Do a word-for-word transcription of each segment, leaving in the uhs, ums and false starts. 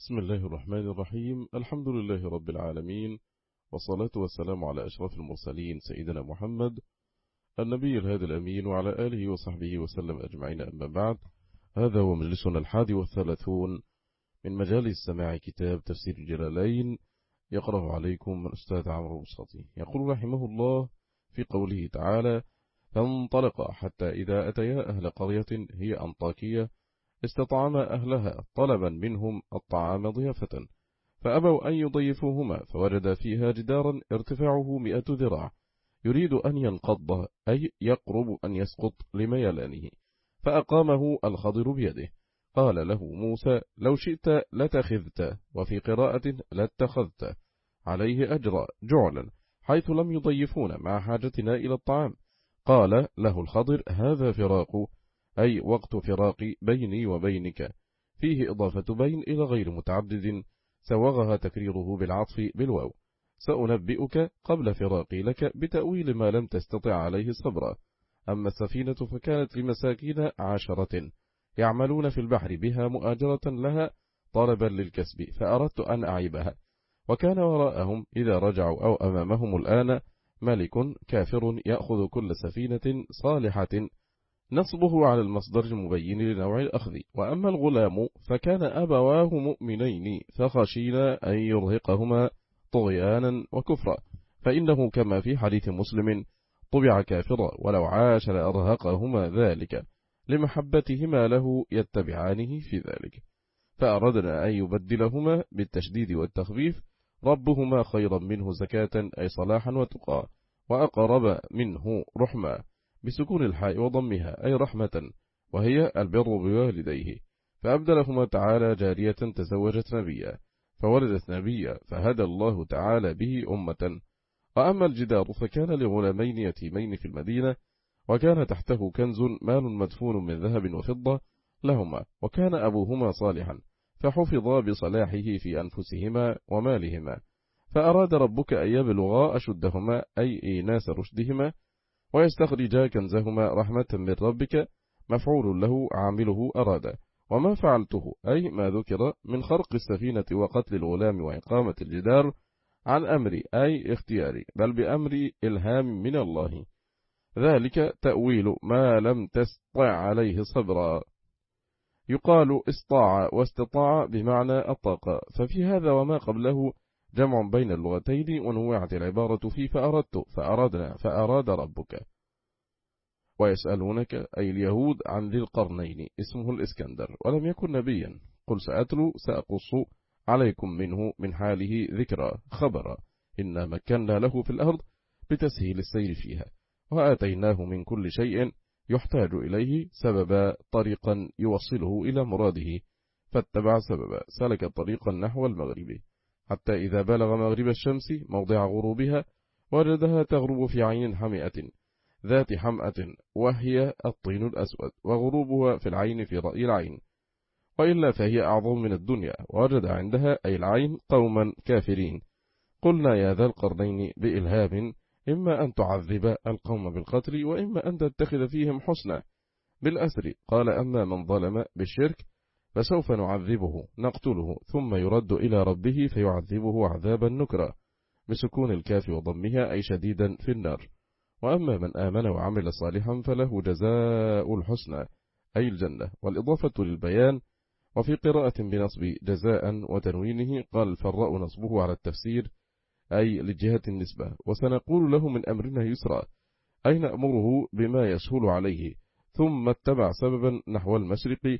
بسم الله الرحمن الرحيم. الحمد لله رب العالمين، والصلاة والسلام على أشرف المرسلين سيدنا محمد النبي الهادي الأمين وعلى آله وصحبه وسلم أجمعين، أما بعد. هذا هو مجلسنا الحادي والثلاثون من مجالس سماع كتاب تفسير الجلالين، يقرأ عليكم من أستاذ عمرو البساطي. يقول رحمه الله في قوله تعالى: فانطلقا حتى إذا أتيا أهل قرية هي أنطاكية استطعما أهلها طلبا منهم الطعام ضيافة، فأبوا أن يضيفوهما، فوجد فيها جدارا ارتفاعه مئة ذراع يريد أن ينقض، أي يقرب أن يسقط لميلانه، فأقامه الخضر بيده. قال له موسى: لو شئت لتخذت، وفي قراءة لاتخذت عليه أجرا جعلا، حيث لم يضيفون مع حاجتنا إلى الطعام. قال له الخضر: هذا فراق، أي وقت فراق بيني وبينك، فيه إضافة بين إلى غير متعدد، سوغها تكريره بالعطف بالواو. سأنبئك قبل فراقي لك بتأويل ما لم تستطع عليه صبرا. أما السفينة فكانت لمساكين عشرة يعملون في البحر بها مؤاجرة لها طلبا للكسب، فأردت أن أعيبها. وكان وراءهم إذا رجعوا أو أمامهم الآن ملك كافر يأخذ كل سفينة صالحة، نصبه على المصدر المبين لنوع الأخذ. وأما الغلام فكان أبواه مؤمنين، فخشينا أن يرهقهما طغيانا وكفرا، فإنه كما في حديث مسلم: طبع كافرا ولو عاش لأرهقهما ذلك، لمحبتهما له يتبعانه في ذلك. فأردنا أن يبدلهما بالتشديد والتخفيف: ربهما خيرا منه زكاة، أي صلاحا وتقى، وأقرب منه رحمة، بسكون الحاء وضمها، أي رحمة، وهي البر بوالديه. فأبدلهما تعالى جارية تزوجت نبيا فولدت نبيا، فهدى الله تعالى به أمة. وأما الجدار فكان لغلامين يتيمين في المدينة، وكان تحته كنز مال مدفون من ذهب وفضة لهما، وكان أبوهما صالحا، فحفظا بصلاحه في أنفسهما ومالهما. فأراد ربك أن يبلغا أشدهما، أي إيناس رشدهما، ويستخرجا كنزهما رحمة من ربك، مفعول له عامله أراد. وما فعلته، أي ما ذكر من خرق السفينة وقتل الغلام وإقامة الجدار، عن أمري، أي اختياري، بل بأمر إلهام من الله، ذلك تأويل ما لم تستطع عليه صبرا. يقال استطاع واستطاع بمعنى الطاقة، ففي هذا وما قبله جمع بين اللغتين، ونوعت العبارة في فأردت، فأردنا، فأراد ربك. ويسألونك، أي اليهود، عن ذي القرنين، اسمه الإسكندر، ولم يكن نبيا. قل سأتلو سأقص عليكم منه من حاله ذكرى خبرا، إنا مكنا له في الأرض بتسهيل السير فيها، وآتيناه من كل شيء يحتاج إليه سببا، طريقا يوصله إلى مراده، فاتبع سببا، سلك طريقا نحو المغرب، حتى إذا بلغ مغرب الشمس موضع غروبها وجدها تغرب في عين حمئة ذات حمأة، وهي الطين الأسود، وغروبها في العين في رأي العين، وإلا فهي أعظم من الدنيا، ووجد عندها، أي العين، قوما كافرين. قلنا يا ذا القرنين بإلهام، إما أن تعذب القوم بالقتل، وإما أن تتخذ فيهم حسنا بالأسر. قال: أما من ظلم بالشرك فسوف نعذبه نقتله، ثم يرد إلى ربه فيعذبه عذابا نكرا، بسكون الكاف وضمها، أي شديدا في النار. وأما من آمن وعمل صالحا فله جزاء الحسنى، أي الجنة، والإضافة للبيان. وفي قراءة بنصب جزاء وتنوينه، قال الفراء نصبه على التفسير، أي لجهة النسبة. وسنقول له من أمرنا يسرا، أي نأمره بما يسهل عليه. ثم اتبع سببا نحو المشرق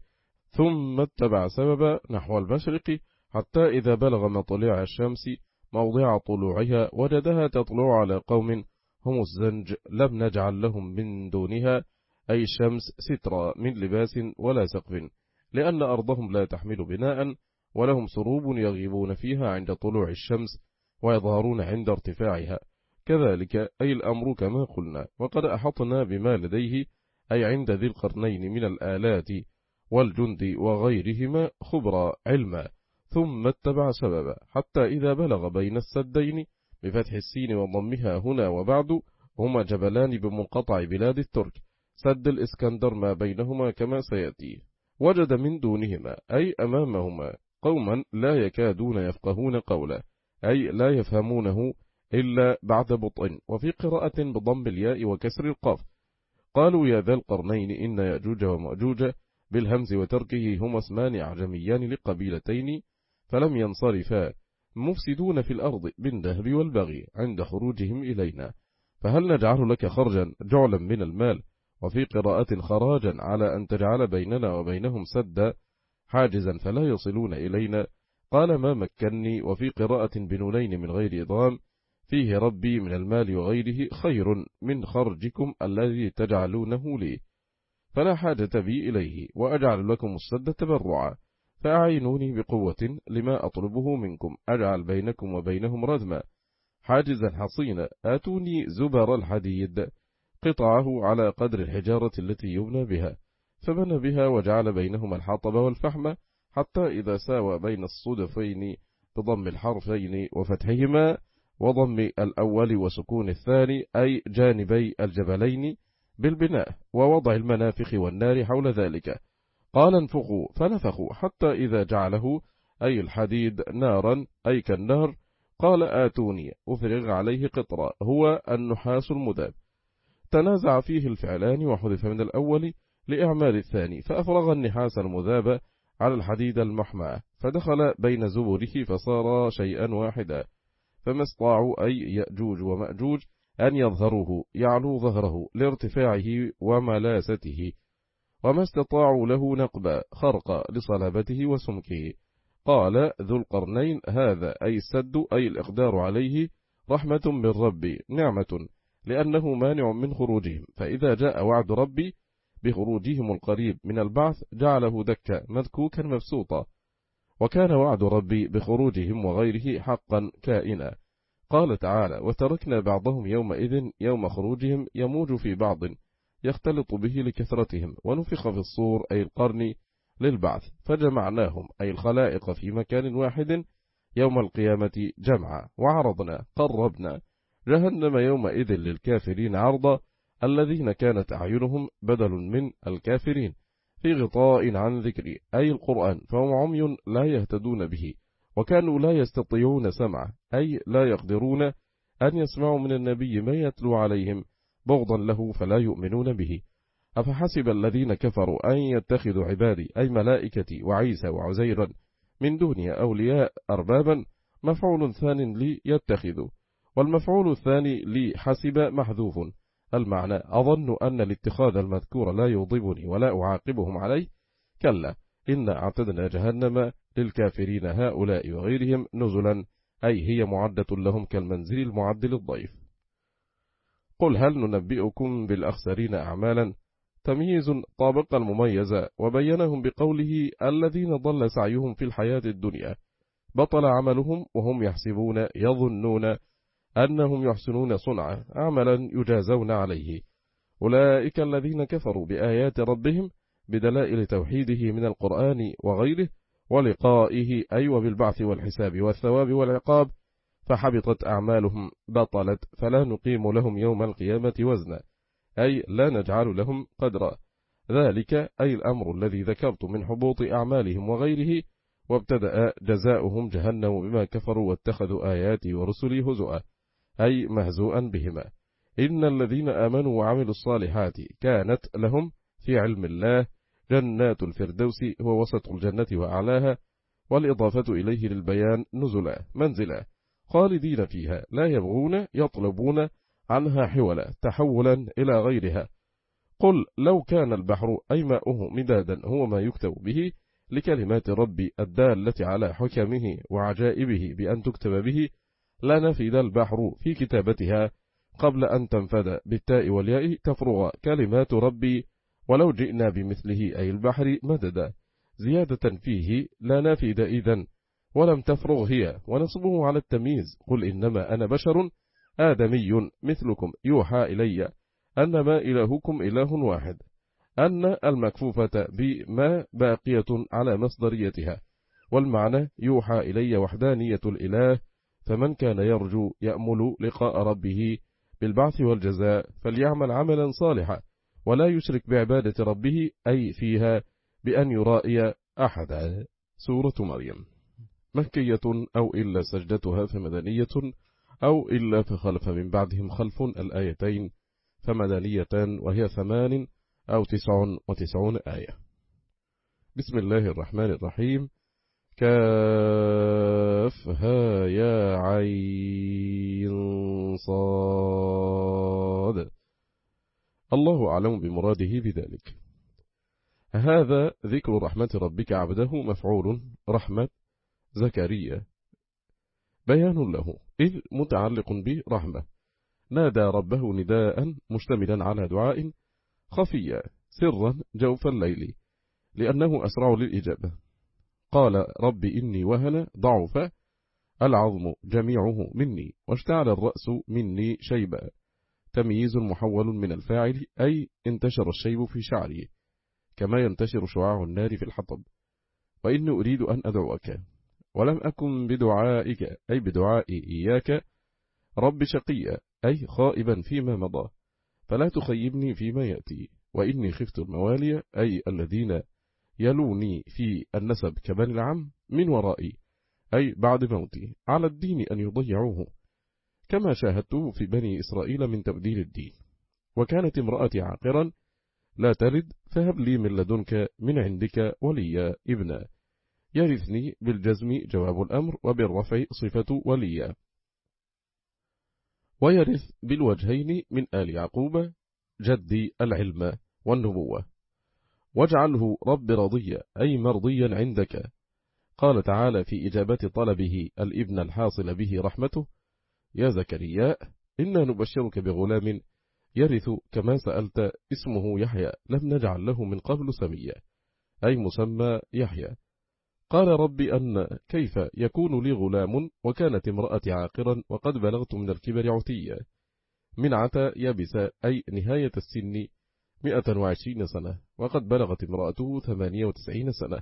ثم اتبع سببا نحو المشرق حتى إذا بلغ مطلع الشمس موضع طلوعها وجدها تطلع على قوم هم الزنج، لم نجعل لهم من دونها، أي الشمس، سترا من لباس ولا سقف، لأن أرضهم لا تحمل بناء، ولهم سروب يغيبون فيها عند طلوع الشمس ويظهرون عند ارتفاعها. كذلك، أي الأمر كما قلنا. وقد أحطنا بما لديه، أي عند ذي القرنين، من الآلات والجند وغيرهما خبرا علما. ثم اتبع سببا حتى إذا بلغ بين السدين، بفتح السين وضمها هنا وبعد، هما جبلان بمنقطع بلاد الترك، سد الإسكندر ما بينهما كما سيأتي. وجد من دونهما، أي أمامهما، قوما لا يكادون يفقهون قولا، أي لا يفهمونه إلا بعد بطء. وفي قراءة بضم الياء وكسر القاف. قالوا يا ذا القرنين إن يأجوج ومأجوج بالهمز وتركه هما اسمان أعجميان لقبيلتين فلم ينصرفا مفسدون في الأرض بالنهب والبغي عند خروجهم إلينا، فهل نجعل لك خرجا جعلا من المال؟ وفي قراءة خراجا على أن تجعل بيننا وبينهم سدا حاجزا فلا يصلون إلينا. قال ما مكني. وفي قراءة بنونين من غير إضغام فيه ربي من المال وغيره خير من خرجكم الذي تجعلونه لي، فلا حاجة بي إليه، وأجعل لكم السد تبرعا، فأعينوني بقوة لما أطلبه منكم أجعل بينكم وبينهم ردما حاجزا حصينا، آتوني زبر الحديد قطعه على قدر الحجارة التي يبنى بها، فبنى بها وجعل بينهما الحطب والفحم حتى إذا ساوى بين الصدفين بضم الحرفين وفتحهما وضم الأول وسكون الثاني أي جانبي الجبلين بالبناء ووضع المنافخ والنار حول ذلك. قال انفخوا فنفخوا حتى إذا جعله أي الحديد نارا أي كالنار. قال آتوني أفرغ عليه قطرا هو النحاس المذاب. تنازع فيه الفعلان وحذف من الأول لإعمال الثاني، فأفرغ النحاس المذاب على الحديد المحمى فدخل بين زبره فصار شيئا واحدا، فما استطاعوا أي يأجوج ومأجوج أن يظهروه يعلو ظهره لارتفاعه وملاسته، وما استطاعوا له نقبا خرق لصلابته وسمكه. قال ذو القرنين هذا أي السد أي الإقدار عليه رحمة من ربي نعمة لأنه مانع من خروجهم، فإذا جاء وعد ربي بخروجهم القريب من البعث جعله دكا مذكوكا مبسوطا، وكان وعد ربي بخروجهم وغيره حقا كائنا. قال تعالى وتركنا بعضهم يومئذ يوم خروجهم يموج في بعض يختلط به لكثرتهم، ونفخ في الصور أي القرن للبعث فجمعناهم أي الخلائق في مكان واحد يوم القيامة جمعا، وعرضنا قربنا جهنم يومئذ للكافرين عرضا الذين كانت أعينهم بدل من الكافرين في غطاء عن ذكري أي القرآن فهم عمي لا يهتدون به، وكانوا لا يستطيعون سمعه أي لا يقدرون أن يسمعوا من النبي ما يتلو عليهم بغضا له فلا يؤمنون به. أفحسب الذين كفروا أن يتخذوا عبادي أي ملائكتي وعيسى وعزيرا من دوني أولياء أربابا مفعول ثان لي يتخذوا، والمفعول الثاني لي حسب محذوف. المعنى أظن أن الاتخاذ المذكور لا يغضبني ولا أعاقبهم عليه، كلا إن اعتدنا جهنم للكافرين هؤلاء وغيرهم نزلا أي هي معدة لهم كالمنزل المعد للضيف. قل هل ننبئكم بالأخسرين أعمالا تمييز طابق المميز وبينهم بقوله الذين ضل سعيهم في الحياة الدنيا بطل عملهم وهم يحسبون يظنون أنهم يحسنون صنعا عملا يجازون عليه، أولئك الذين كفروا بآيات ربهم بدلائل توحيده من القرآن وغيره ولقائه أي وبالبعث والحساب والثواب والعقاب، فحبطت أعمالهم بطلت فلا نقيم لهم يوم القيامة وزنا أي لا نجعل لهم قدرا. ذلك أي الأمر الذي ذكرت من حبوط أعمالهم وغيره، وابتدأ جزاؤهم جهنم بما كفروا واتخذوا آياتي ورسلي هزؤا أي مهزوءا بهما. إن الذين آمنوا وعملوا الصالحات كانت لهم في علم الله جنات الفردوس هو وسط الجنة وأعلاها، والإضافة إليه للبيان نزلا منزلا خالدين فيها لا يبغون يطلبون عنها حولا تحولا إلى غيرها. قل لو كان البحر أي ماؤه مدادا هو ما يكتب به لكلمات ربي الدالة على حكمه وعجائبه بأن تكتب به لنفد البحر في كتابتها قبل أن تنفد بالتاء والياء تفرغ كلمات ربي ولو جئنا بمثله أي البحر مددا زيادة فيه لا نفد إذن ولم تفرغ هي، ونصبه على التمييز قل إنما أنا بشر آدمي مثلكم يوحى إلي أنما إلهكم إله واحد، أن المكفوفة بما باقية على مصدريتها، والمعنى يوحى إلي وحدانية الإله، فمن كان يرجو يأمل لقاء ربه بالبعث والجزاء فليعمل عملا صالحا ولا يشرك بعبادة ربه أي فيها بأن يرائي أحدا. سورة مريم، مكية أو إلا سجدتها فمدنية أو إلا فخلف من بعدهم خلف الآيتين فمدنيتان، وهي ثمان أو تسع وتسعون آية. بسم الله الرحمن الرحيم. كافها يا عين صاد. الله أعلم بمراده بذلك. هذا ذكر رحمة ربك عبده مفعول رحمة زكريا بيان له، إذ متعلق برحمة، نادى ربه نداء مشتملا على دعاء خفيا سرا جوف الليل لأنه أسرع للإجابة. قال رب إني وهن ضعف العظم جميعه مني واشتعل الرأس مني شيبا. تمييز محول من الفاعل، أي انتشر الشيب في شعري كما ينتشر شعاع النار في الحطب. وإني أريد أن أدعوك ولم أكن بدعائك، أي بدعائي إياك رب شقيا، أي خائبا فيما مضى، فلا تخيبني فيما يأتي. وإني خفت الموالي، أي الذين يلوني في النسب كبني العم من ورائي، أي بعد موتي، على الدين أن يضيعوه كما شاهدته في بني إسرائيل من تبديل الدين. وكانت امرأتي عاقرا لا تلد، فهب لي من لدنك من عندك وليا ابنا. يرثني بالجزم جواب الأمر، وبالرفع صفة وليا. ويرث بالوجهين من آل يعقوب جدي العلم والنبوة. واجعله رب رضيا، أي مرضيا عندك. قال تعالى في إجابة طلبه الابن الحاصل به رحمته: يا زكريا إنا نبشرك بغلام يرث كما سألت، اسمه يحيى لم نجعل له من قبل سميا، أي مسمى يحيى. قال رب أن كيف يكون لي غلام وكانت امرأتي عاقرا وقد بلغت من الكبر عتيا. من عتى يبس، أي نهاية السن مئة وعشرين سنة، وقد بلغت امرأته ثمانية وتسعين سنة.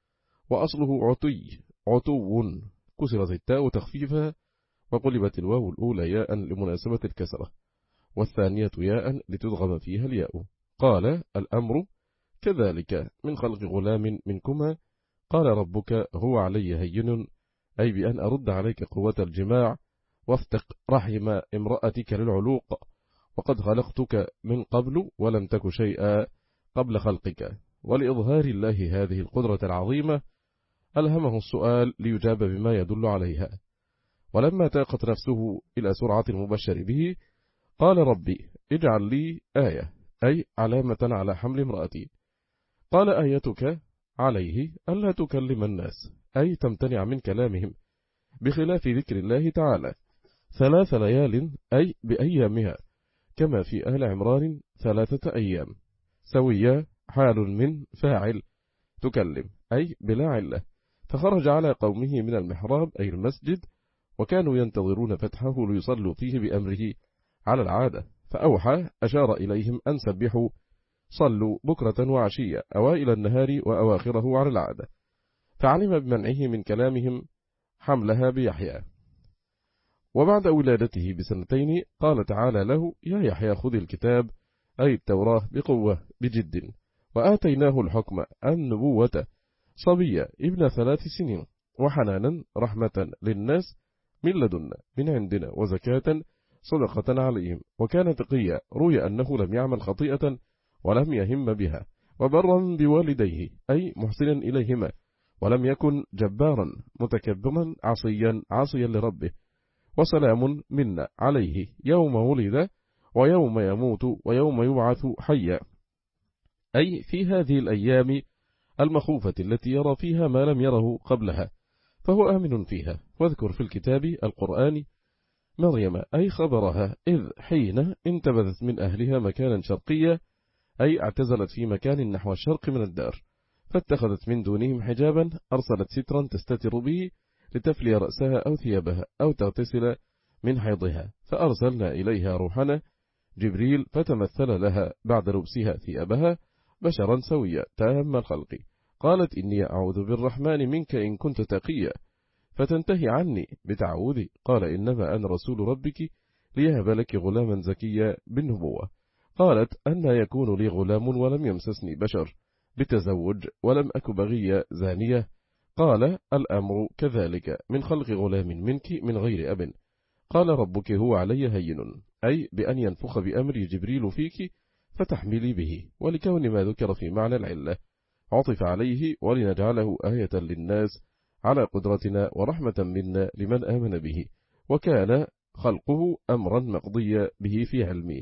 وأصله عتي عتو، كسرت التاء تخفيفها وقلبت الواو الأولى ياء لمناسبة الكسرة، والثانية ياء لتدغم فيها الياء. قال الأمر كذلك من خلق غلام منكما. قال ربك هو علي هين، أي بأن أرد عليك قوة الجماع وافتق رحم امرأتك للعلوق، وقد خلقتك من قبل ولم تك شيئا قبل خلقك. ولإظهار الله هذه القدرة العظيمة ألهمه السؤال ليجاب بما يدل عليها. ولما تاقت نفسه إلى سرعة المبشر به قال ربي اجعل لي آية، أي علامة على حمل امرأتي. قال آيتك عليه ألا تكلم الناس، أي تمتنع من كلامهم بخلاف ذكر الله تعالى ثلاث ليال، أي بأيامها، كما في آل عمران ثلاثة أيام. سوية حال من فاعل تكلم، أي بلا علة. فخرج على قومه من المحراب، أي المسجد، وكانوا ينتظرون فتحه ليصلوا فيه بأمره على العادة، فأوحى أشار إليهم أن سبحوا صلوا بكرة وعشية أوائل النهار وأواخره على العادة، فعلم بمنعه من كلامهم حملها بيحيى. وبعد ولادته بسنتين قال تعالى له: يا يحيى خذ الكتاب، أي التوراة، بقوة بجد، وآتيناه الحكم النبوة صبيا ابن ثلاث سنين، وحنانا رحمة للناس من لدنا من عندنا، وزكاة صدقة عليهم، وكان تقيا. روي أنه لم يعمل خطيئة ولم يهم بها، وبرا بوالديه، أي محسنا إليهما، ولم يكن جبارا متكبرا عصيا عاصيا لربه. وسلام منا عليه يوم ولد ويوم يموت ويوم يبعث حيا، أي في هذه الأيام المخوفة التي يرى فيها ما لم يره قبلها، فهو آمن فيها. واذكر في الكتاب القرآن مريم، أي خبرها، إذ حين انتبذت من أهلها مكانا شرقيا، أي اعتزلت في مكان نحو الشرق من الدار، فاتخذت من دونهم حجابا، أرسلت سترا تستتر به لتفلي رأسها أو ثيابها أو تغتسل من حيضها، فأرسلنا إليها روحنا جبريل فتمثل لها بعد لبسها ثيابها بشرا سويا تام الخلق. قالت إني أعوذ بالرحمن منك إن كنت تقيا، فتنتهي عني بتعوذي. قال إنما أنا رسول ربك ليهب لك غلاما زكيا بالنبوة. قالت أن يكون لي غلام ولم يمسسني بشر بتزوج ولم أك بغية زانية. قال الأمر كذلك من خلق غلام منك من غير أب. قال ربك هو علي هين، أي بأن ينفخ بأمر جبريل فيك فتحملي به، ولكون ما ذكر في معنى العلة عطف عليه ولنجعله آية للناس على قدرتنا ورحمة منا لمن آمن به، وكان خلقه أمرا مقضيا به في علمه.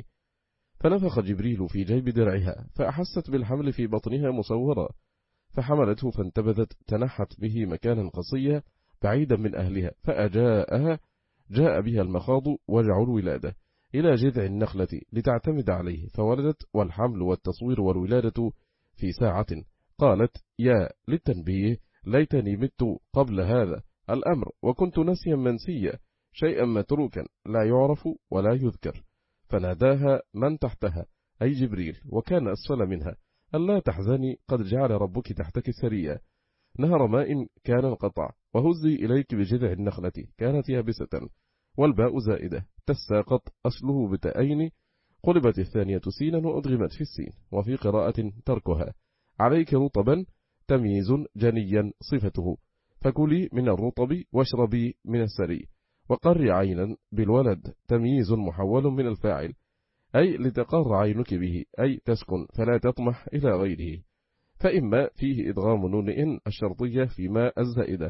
فنفخ جبريل في جيب درعها فأحست بالحمل في بطنها مصورا، فحملته فانتبذت تنحت به مكانا قصيا بعيدا من أهلها، فأجاءها جاء بها المخاض وجع الولادة إلى جذع النخلة لتعتمد عليه، فولدت، والحمل والتصوير والولادة في ساعة. قالت يا للتنبيه ليتني مت قبل هذا الأمر وكنت نسيا منسيا، شيئا متروكا لا يعرف ولا يذكر. فناداها من تحتها أي جبريل وكان أسفل منها ألا تحزني قد جعل ربك تحتك سريا، نهر ماء كان انقطع، وهزي إليك بجذع النخلة كانت يابسة، والباء زائدة تساقط أصله بتأين، قلبت الثانية سينا وأدغمت في السين، وفي قراءة تركها عليك رطبا تمييز جنيا صفته، فكلي من الرطب واشربي من السري، وقر عينا بالولد تمييز محول من الفاعل، أي لتقر عينك به، أي تسكن فلا تطمح إلى غيره. فإما فيه إدغام نون إن الشرطية فيما الزائدة،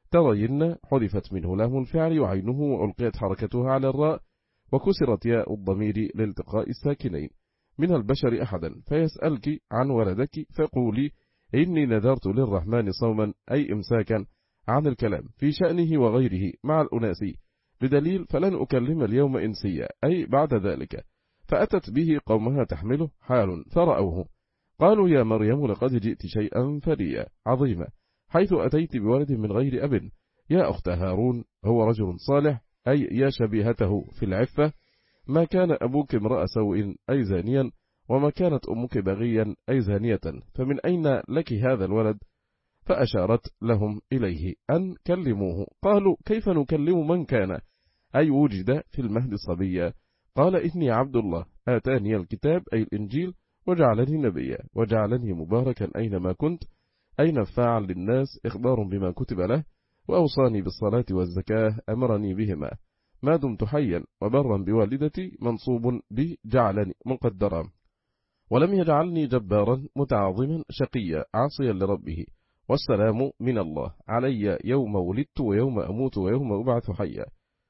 ترين حذفت منه لام الفعل وعينه وألقيت حركتها على الراء، وكسرت ياء الضمير لالتقاء الساكنين. من البشر أحدا فيسألك عن ولدك فقولي إني نذرت للرحمن صوما، أي إمساكا عن الكلام في شأنه وغيره مع الأناس، بدليل فلن أكلم اليوم إنسيا، أي بعد ذلك. فأتت به قومها تحمله حال فرأوه قالوا يا مريم لقد جئت شيئا فريا عظيما، حيث أتيت بولد من غير أب. يا أخت هارون هو رجل صالح، أي يا شبيهته في العفة، ما كان أبوك امرأ سوء أي زانيا، وما كانت أمك بغيا أي زانية، فمن أين لك هذا الولد؟ فأشارت لهم إليه أن كلموه. قالوا كيف نكلم من كان أي وجد في المهد صبيا؟ قال إني عبد الله آتاني الكتاب أي الإنجيل وجعلني نبيا وجعلني مباركا أينما كنت، أي نفاعا للناس إخبار بما كتب له، وأوصاني بالصلاة والزكاة أمرني بهما ما دمت حيا، وبرا بوالدتي منصوب بجعلني مقدرا، ولم يجعلني جبارا متعظما شقيا عاصيا لربه، والسلام من الله علي يوم ولدت ويوم أموت ويوم أبعث حيا.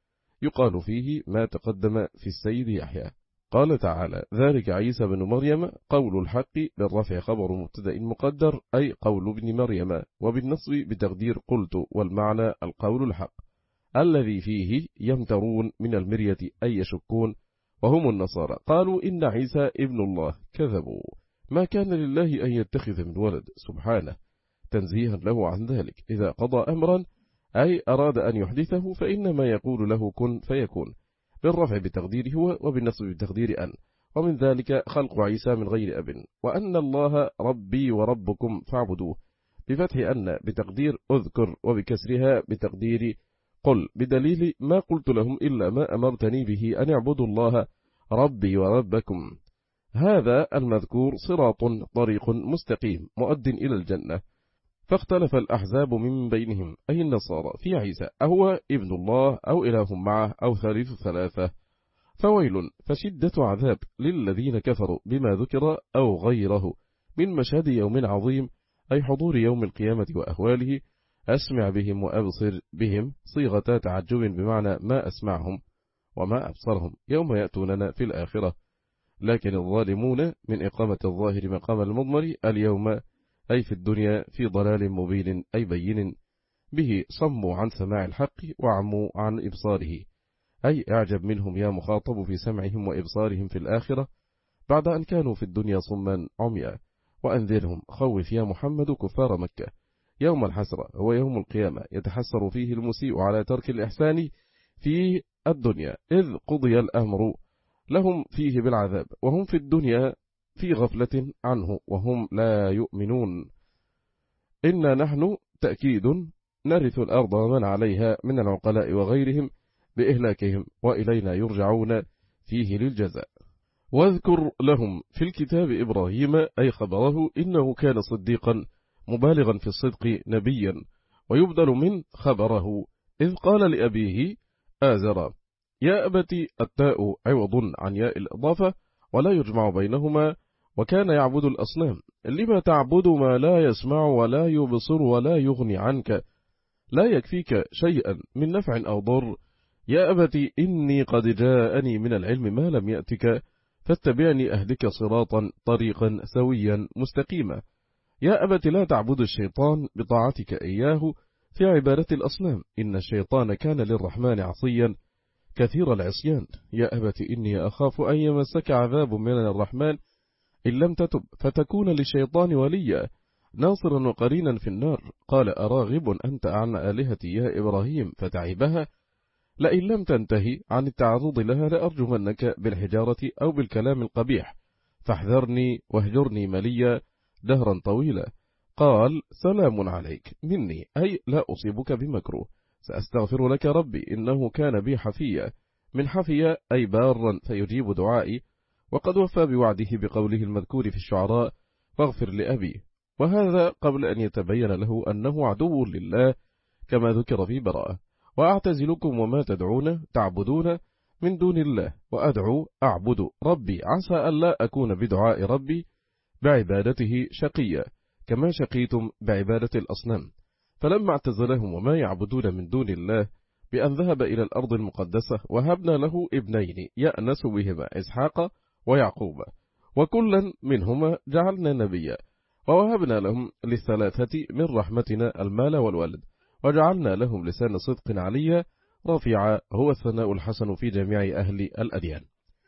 يقال فيه ما تقدم في السيد يحيى. قال تعالى ذلك عيسى بن مريم قول الحق، بالرفع خبر مبتدأ مقدر أي قول ابن مريم، وبالنصب بتقدير قلت، والمعنى القول الحق الذي فيه يمترون من المرية أي يشكون، وهم النصارى قالوا إن عيسى ابن الله كذبوا، ما كان لله أن يتخذ من ولد سبحانه تنزيها له عن ذلك، إذا قضى أمرا أي أراد أن يحدثه فإنما يقول له كن فيكون، بالرفع بتقدير هو وبالنصب بتقدير أن، ومن ذلك خلق عيسى من غير أب، وأن الله ربي وربكم فاعبدوه بفتح أن بتقدير أذكر، وبكسرها بتقدير قل، بدليل ما قلت لهم إلا ما أمرتني به أن اعبدوا الله ربي وربكم. هذا المذكور صراط طريق مستقيم مؤد إلى الجنة. فاختلف الأحزاب من بينهم أي النصارى في عيسى أهو ابن الله أو إله معه أو ثالث ثلاثة، فويل فشدة عذاب للذين كفروا بما ذكر أو غيره من مشهد يوم عظيم، أي حضور يوم القيامة وأهواله. أسمع بهم وأبصر بهم صيغة تعجب بمعنى ما أسمعهم وما أبصرهم يوم يأتوننا في الآخرة، لكن الظالمون من إقامة الظاهر مقام المضمر اليوم أي في الدنيا في ضلال مبين أي بين به، صموا عن سماع الحق وعموا عن إبصاره، أي أعجب منهم يا مخاطب في سمعهم وإبصارهم في الآخرة بعد أن كانوا في الدنيا صما عميا. وأنذرهم خوف يا محمد كفار مكة يوم الحسرة هو يوم القيامة، يتحسر فيه المسيء على ترك الإحسان في الدنيا، إذ قضي الأمر لهم فيه بالعذاب، وهم في الدنيا في غفلة عنه وهم لا يؤمنون. إنا نحن تأكيد نرث الأرض ومن عليها من العقلاء وغيرهم بإهلاكهم، وإلينا يرجعون فيه للجزاء. واذكر لهم في الكتاب إبراهيم أي خبره إنه كان صديقا مبالغا في الصدق نبيا، ويبدل من خبره، إذ قال لأبيه آزر: يا أبت التاء عوض عن ياء الإضافة ولا يجمع بينهما، وكان يعبد الأصنام. لما تعبد ما لا يسمع ولا يبصر ولا يغني عنك، لا يكفيك شيئا من نفع أو ضر. يا أبت إني قد جاءني من العلم ما لم يأتك، فاتبعني أهدك صراطا طريقا سويا مستقيما. يا أبت لا تعبد الشيطان بطاعتك إياه في عبادة الأصنام، إن الشيطان كان للرحمن عصيا كثير العصيان. يا أبت إني أخاف أن يمسك عذاب من الرحمن إن لم تتب فتكون للشيطان وليا ناصرا وقرينا في النار. قال: أراغب أنت عن آلهتي يا إبراهيم فتعبها؟ لئن لم تنتهي عن التعرض لها لأرجمنك بالحجارة أو بالكلام القبيح، فاحذرني واهجرني مليا دهرا طويلا. قال: سلام عليك مني، أي لا أصيبك بمكروه، سأستغفر لك ربي إنه كان بي حفيا. من حفيا أي بارا فيجيب دعائي، وقد وفى بوعده بقوله المذكور في الشعراء: فاغفر لأبي، وهذا قبل أن يتبين له أنه عدو لله كما ذكر في براءة. وأعتزلكم وما تدعون تعبدون من دون الله، وأدعو أعبد ربي عسى ألا أكون بدعاء ربي بعبادته شقيا كما شقيتم بعبادة الأصنام. فلما اعتزلهم وما يعبدون من دون الله بأن ذهب إلى الأرض المقدسة، وهبنا له ابنين يأنس بهما إسحاق ويعقوب، وكلا منهما جعلنا نبيا، ووهبنا لهم للثلاثة من رحمتنا المال والولد، وجعلنا لهم لسان صدق عليا رفيعا، هو الثناء الحسن في جميع أهل الأديان.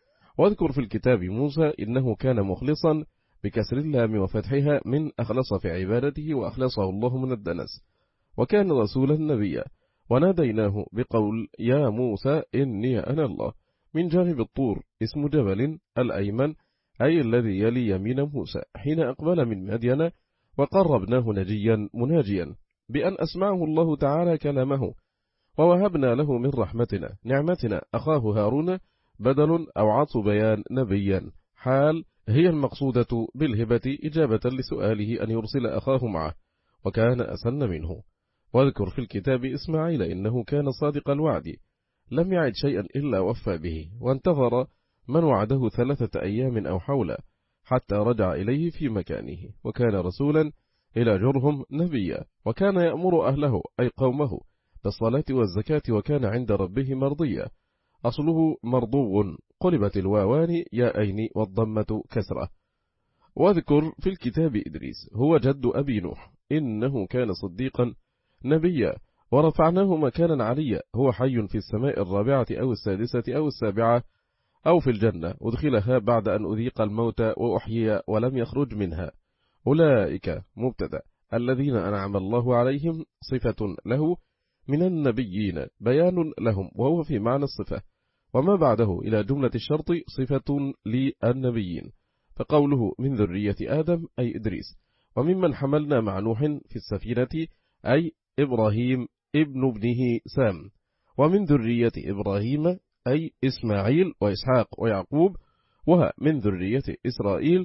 واذكر في الكتاب موسى إنه كان مخلصا بكسر اللام وفتحها من أخلص في عبادته، وأخلصه الله من الدنس، وكان رسولا نبيا. وناديناه بقول: يا موسى إني أنا الله، من جانب الطور اسم جبل الأيمن أي الذي يلي يمين موسى، حين أقبل من مدين، وقربناه نجيا مناجيا بأن أسمعه الله تعالى كلامه. ووهبنا له من رحمتنا نعمتنا أخاه هارون، بدل أو عطف بيان نبيا، حال هي المقصودة بالهبة إجابة لسؤاله أن يرسل أخاه معه، وكان أسن منه. واذكر في الكتاب إسماعيل إنه كان صادق الوعد، لم يعد شيئا إلا وفى به، وانتظر من وعده ثلاثة أيام أو حولا حتى رجع إليه في مكانه، وكان رسولا إلى جرهم نبيا، وكان يأمر أهله أي قومه بالصلاة والزكاة، وكان عند ربه مرضيا. أصله مرضو، قلبت الواوان ياءين والضمة كسرة. واذكر في الكتاب إدريس هو جد أبي نوح، إنه كان صديقا نبيا، ورفعناه مكانا عليا، هو حي في السماء الرابعة أو السادسة أو السابعة أو في الجنة، أدخلها بعد أن أذيق الموت وأحيي ولم يخرج منها. أولئك مبتدأ، الذين أنعم الله عليهم صفة له من النبيين بيان لهم، وهو في معنى الصفة، وما بعده إلى جملة الشرط صفة للنبيين. فقوله من ذرية آدم أي إدريس، وممن حملنا مع نوح في السفينة أي إبراهيم ابن ابنه سام، ومن ذرية إبراهيم أي إسماعيل وإسحاق ويعقوب، وها من ذرية إسرائيل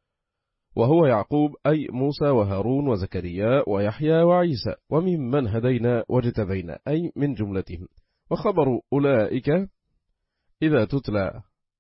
وهو يعقوب أي موسى وهارون وزكريا ويحيى وعيسى، وممن هدينا واجتبينا أي من جملتهم. وخبر أولئك إذا تتلى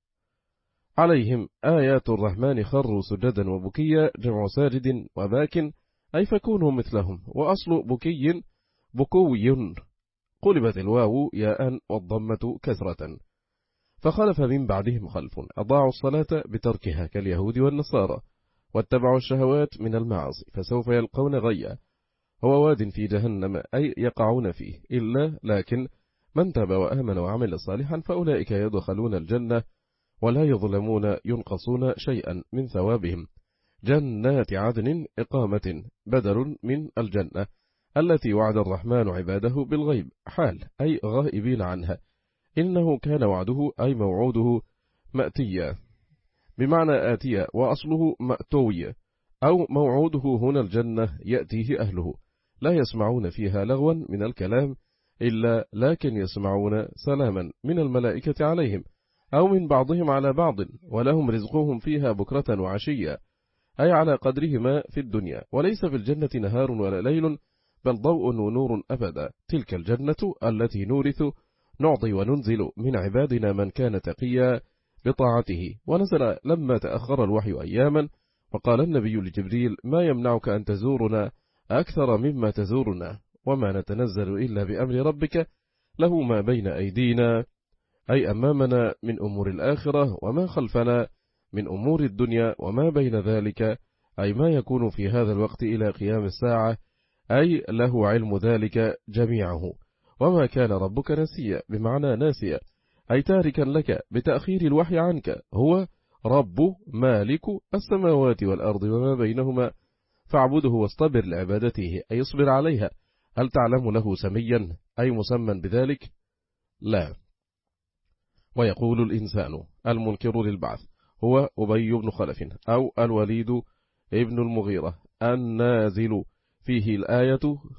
عليهم آيات الرحمن خروا سجدا وبكيا، جمع ساجد وباك أي فكونوا مثلهم، وأصل بكي بكوي، قلبت الواو ياء والضمة كسرة. فخلف من بعدهم خلف أضاعوا الصلاة بتركها كاليهود والنصارى، واتبعوا الشهوات من المعاصي، فسوف يلقون غيا، هو واد في جهنم أي يقعون فيه، إلا لكن من تاب وآمن وعمل صالحا فأولئك يدخلون الجنة ولا يظلمون ينقصون شيئا من ثوابهم. جنات عدن إقامة بدل من الجنة التي وعد الرحمن عباده بالغيب، حال أي غائبين عنها، إنه كان وعده أي موعوده مأتيا بمعنى آتيا، وأصله مأتوي أو موعوده هنا الجنة يأتيه أهله، لا يسمعون فيها لغوا من الكلام إلا لكن يسمعون سلاما من الملائكة عليهم أو من بعضهم على بعض، ولهم رزقهم فيها بكرة وعشية أي على قدرهما في الدنيا، وليس في الجنة نهار ولا ليل بل ضوء ونور أبدا. تلك الجنة التي نورث نعطي وننزل من عبادنا من كان تقيا بطاعته. ونزل لما تأخر الوحي أياما، وقال النبي لجبريل: ما يمنعك أن تزورنا أكثر مما تزورنا، وما نتنزل إلا بأمر ربك له ما بين أيدينا، أي أمامنا من أمور الآخرة، وما خلفنا من أمور الدنيا، وما بين ذلك أي ما يكون في هذا الوقت إلى قيام الساعة، أي له علم ذلك جميعه. وما كان ربك نسيا، بمعنى ناسيا، أي تاركا لك بتأخير الوحي عنك. هو رب مالك السماوات والأرض وما بينهما، فاعبده واصطبر لعبادته، أي اصبر عليها. هل تعلم له سميا أي مسمى بذلك؟ لا. ويقول الإنسان المنكر للبعث هو أبي بن خلف أو الوليد ابن المغيرة النازل فيه الآية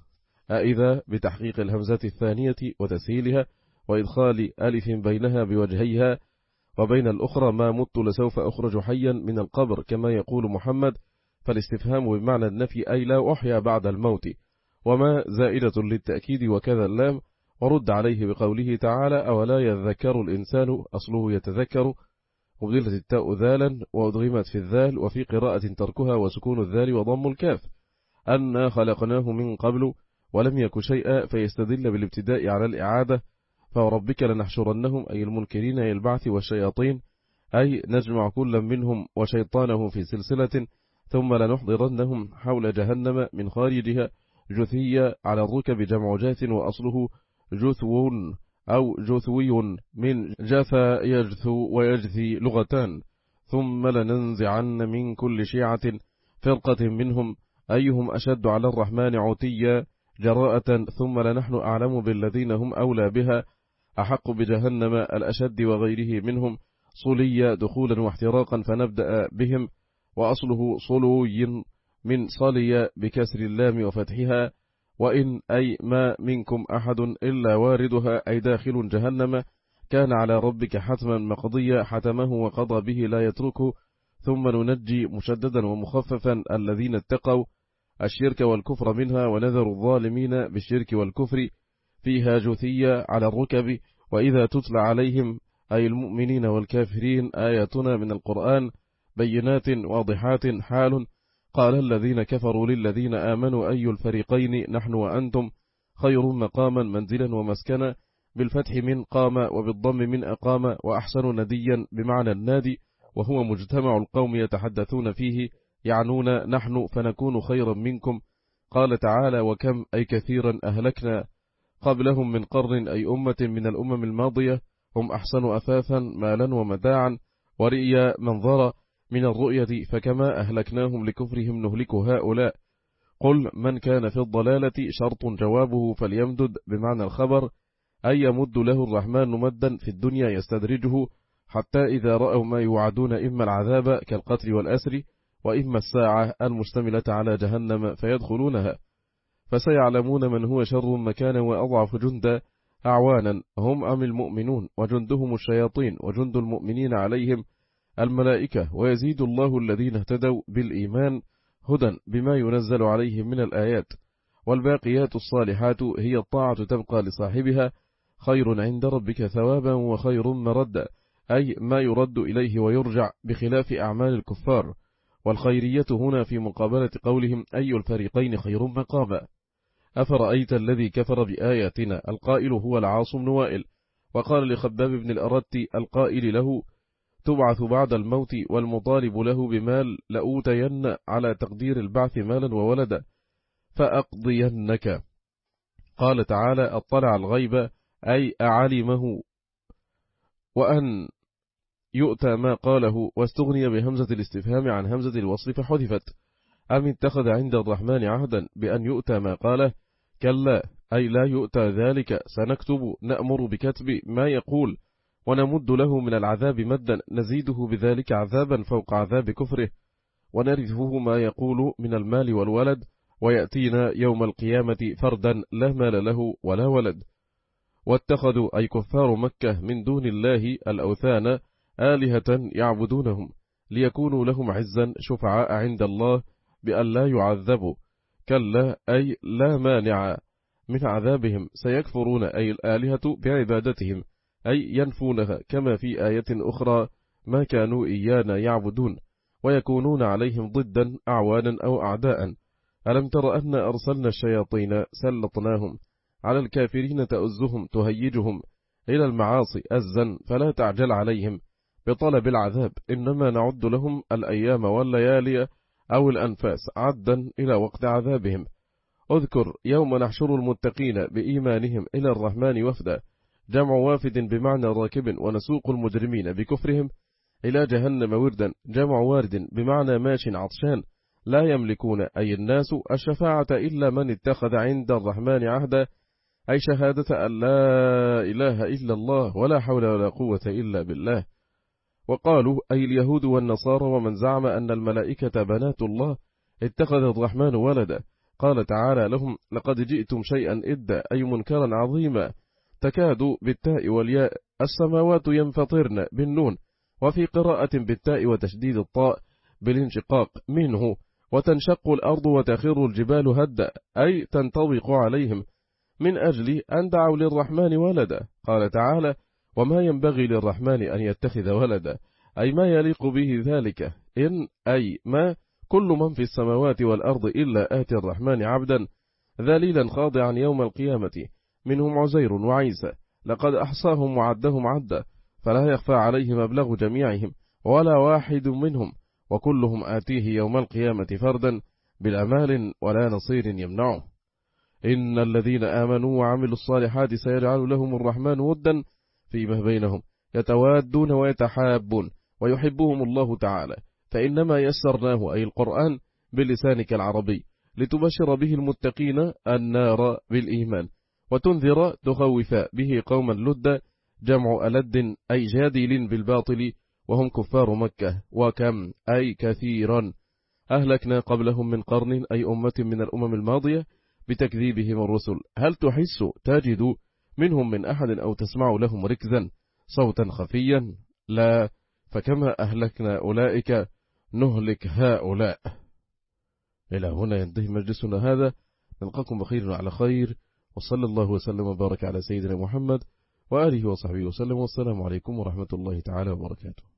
أئذا بتحقيق الهمزة الثانية وتسهيلها وإدخال ألف بينها بوجهيها، وبين الأخرى ما مت لسوف أخرج حيا من القبر كما يقول محمد، فالاستفهام بمعنى النفي أي لا أحيا بعد الموت، وما زائدة للتأكيد وكذا اللام. ورد عليه بقوله تعالى: أولا يذكر الإنسان، أصله يتذكر، وبدلت التاء ذالا وأدغمت في الذال، وفي قراءة تركها وسكون الذال وضم الكاف، أنا خلقناه من قبل ولم يك شيئا، فيستدل بالابتداء على الإعادة. فوربك لنحشرنهم أي المنكرين أي البعث والشياطين، أي نجمع كل منهم وشيطانه في سلسلة، ثم لنحضرنهم حول جهنم من خارجها جثية، على الركب جمع جاث وأصله جثو أو جثوي من جثى يجثو ويجثي لغتان. ثم لننزعن من كل شيعة فرقة منهم أيهم أشد على الرحمن عتيا جراءة، ثم لنحن أعلم بالذين هم أولى بها أحق بجهنم الأشد وغيره منهم صليا دخولا واحتراقا، فنبدأ بهم. وأصله صلوي من صلي بكسر اللام وفتحها، وإن أي ما منكم أحد إلا واردها أي داخل جهنم، كان على ربك حتما مقضيا، حتمه وقضى به لا يتركه. ثم ننجي مشددا ومخففا الذين اتقوا الشرك والكفر منها، ونذر الظالمين بالشرك والكفر فيها جثية على الركب. وإذا تتلى عليهم أي المؤمنين والكافرين آياتنا من القرآن بينات واضحات حال، قال الذين كفروا للذين آمنوا أي الفريقين نحن وأنتم خير مقاما منزلا ومسكنا، بالفتح من قام وبالضم من أقام، وأحسن نديا بمعنى النادي، وهو مجتمع القوم يتحدثون فيه يعنون نحن فنكون خيرا منكم. قال تعالى: وكم أي كثيرا أهلكنا قبلهم من قرن أي أمة من الأمم الماضية، هم أحسن أثاثا مالا ومتاعا ورئيا منظرا من الرؤية، فكما أهلكناهم لكفرهم نهلك هؤلاء. قل من كان في الضلالة شرط جوابه فليمدد بمعنى الخبر، أي يمد له الرحمن مدا في الدنيا يستدرجه حتى إذا رأوا ما يوعدون إما العذاب كالقتل والأسر، وإما الساعة المشتملة على جهنم فيدخلونها، فسيعلمون من هو شر مكانا وأضعف جندا أعوانا، هم أم المؤمنون وجندهم الشياطين وجند المؤمنين عليهم الملائكة. ويزيد الله الذين اهتدوا بالإيمان هدى بما ينزل عليهم من الآيات. والباقيات الصالحات هي الطاعة تبقى لصاحبها خير عند ربك ثوابا وخير مردا، أي ما يرد إليه ويرجع بخلاف أعمال الكفار. والخيرية هنا في مقابلة قولهم أي الفريقين خير مقاما. أفرأيت الذي كفر بآياتنا، القائل هو العاص بن وائل، وقال لخباب بن الأرت القائل له: تبعث بعد الموت، والمطالب له بمال لأوتين على تقدير البعث مالا وولدا فأقضينك. قال تعالى: اطلع الغيب أي أعلمه، وأن يؤتى ما قاله، واستغني بهمزة الاستفهام عن همزة الوصل فحذفت. أم اتخذ عند الرحمن عهدا بأن يؤتى ما قاله، كلا أي لا يؤتى ذلك، سنكتب نأمر بكتب ما يقول، ونمد له من العذاب مدا، نزيده بذلك عذابا فوق عذاب كفره، ونرثه ما يقول من المال والولد، ويأتينا يوم القيامة فردا لا مال له ولا ولد. واتخذوا أي كفار مكة من دون الله الأوثان آلهة يعبدونهم ليكونوا لهم عزا شفعاء عند الله بأن لا يعذبوا، كلا أي لا مانع من عذابهم، سيكفرون أي الآلهة بعبادتهم أي ينفونها، كما في آية أخرى ما كانوا إيانا يعبدون، ويكونون عليهم ضدا أعوانا أو أعداء. ألم تر أن أرسلنا الشياطين سلطناهم على الكافرين تؤزهم تهيجهم إلى المعاصي أزا، فلا تعجل عليهم بطلب العذاب، إنما نعد لهم الأيام والليالي أو الأنفاس عدا إلى وقت عذابهم. اذكر يوم نحشر المتقين بإيمانهم إلى الرحمن وفدا، جمع وافد بمعنى راكب، ونسوق المجرمين بكفرهم إلى جهنم وردا، جمع وارد بمعنى ماش عطشان، لا يملكون أي الناس الشفاعة إلا من اتخذ عند الرحمن عهدا، أي شهادة أن لا إله إلا الله ولا حول ولا قوة إلا بالله. وقالوا أي اليهود والنصارى ومن زعم أن الملائكة بنات الله اتخذ الرحمن ولدا. قال تعالى لهم لقد جئتم شيئا إدا أي منكرا عظيما، تكاد بالتاء والياء السماوات ينفطرن بالنون، وفي قراءة بالتاء وتشديد الطاء بالانشقاق منه، وتنشق الأرض وتخر الجبال هدا أي تنطبق عليهم من أجل أن دعوا للرحمن ولدا. قال تعالى وما ينبغي للرحمن أن يتخذ ولدا، أي ما يليق به ذلك، إن أي ما كل من في السماوات والأرض إلا آتي الرحمن عبدا ذليلا خاضعا يوم القيامة، منهم عزير وعيسى، لقد أحصاهم وعدهم عدا، فلا يخفى عليه مبلغ جميعهم ولا واحد منهم، وكلهم آتيه يوم القيامة فردا بلا مال ولا نصير يمنعه. إن الذين آمنوا وعملوا الصالحات سيجعل لهم الرحمن ودا فيما بينهم، يتوادون ويتحابون ويحبهم الله تعالى، فإنما يسرناه أي القرآن بلسانك العربي لتبشر به المتقين النار بالإيمان، وتنذر تخوف به قوما لدا، جمع ألد أي جادل بالباطل وهم كفار مكة، وكم أي كثيرا أهلكنا قبلهم من قرن أي أمة من الأمم الماضية بتكذيبهم الرسل، هل تحس تجد منهم من أحد أو تسمع لهم ركزا صوتا خفيا؟ لا، فكما أهلكنا أولئك نهلك هؤلاء. إلى هنا ينتهي مجلسنا هذا، نلقاكم بخير على خير، وصلى الله وسلم وبارك على سيدنا محمد وآله وصحبه وسلم، والسلام عليكم ورحمة الله تعالى وبركاته.